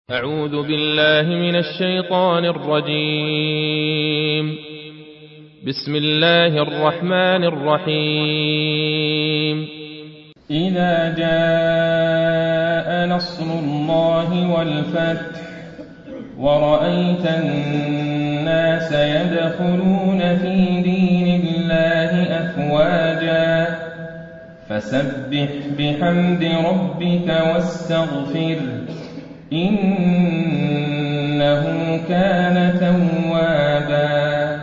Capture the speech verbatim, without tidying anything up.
أعوذ بالله من الشيطان الرجيم. بسم الله الرحمن الرحيم. إذا جاء نصر الله والفتح ورأيت الناس يدخلون في دين الله أفواجا فسبح بحمد ربك واستغفر إنه كان توابا.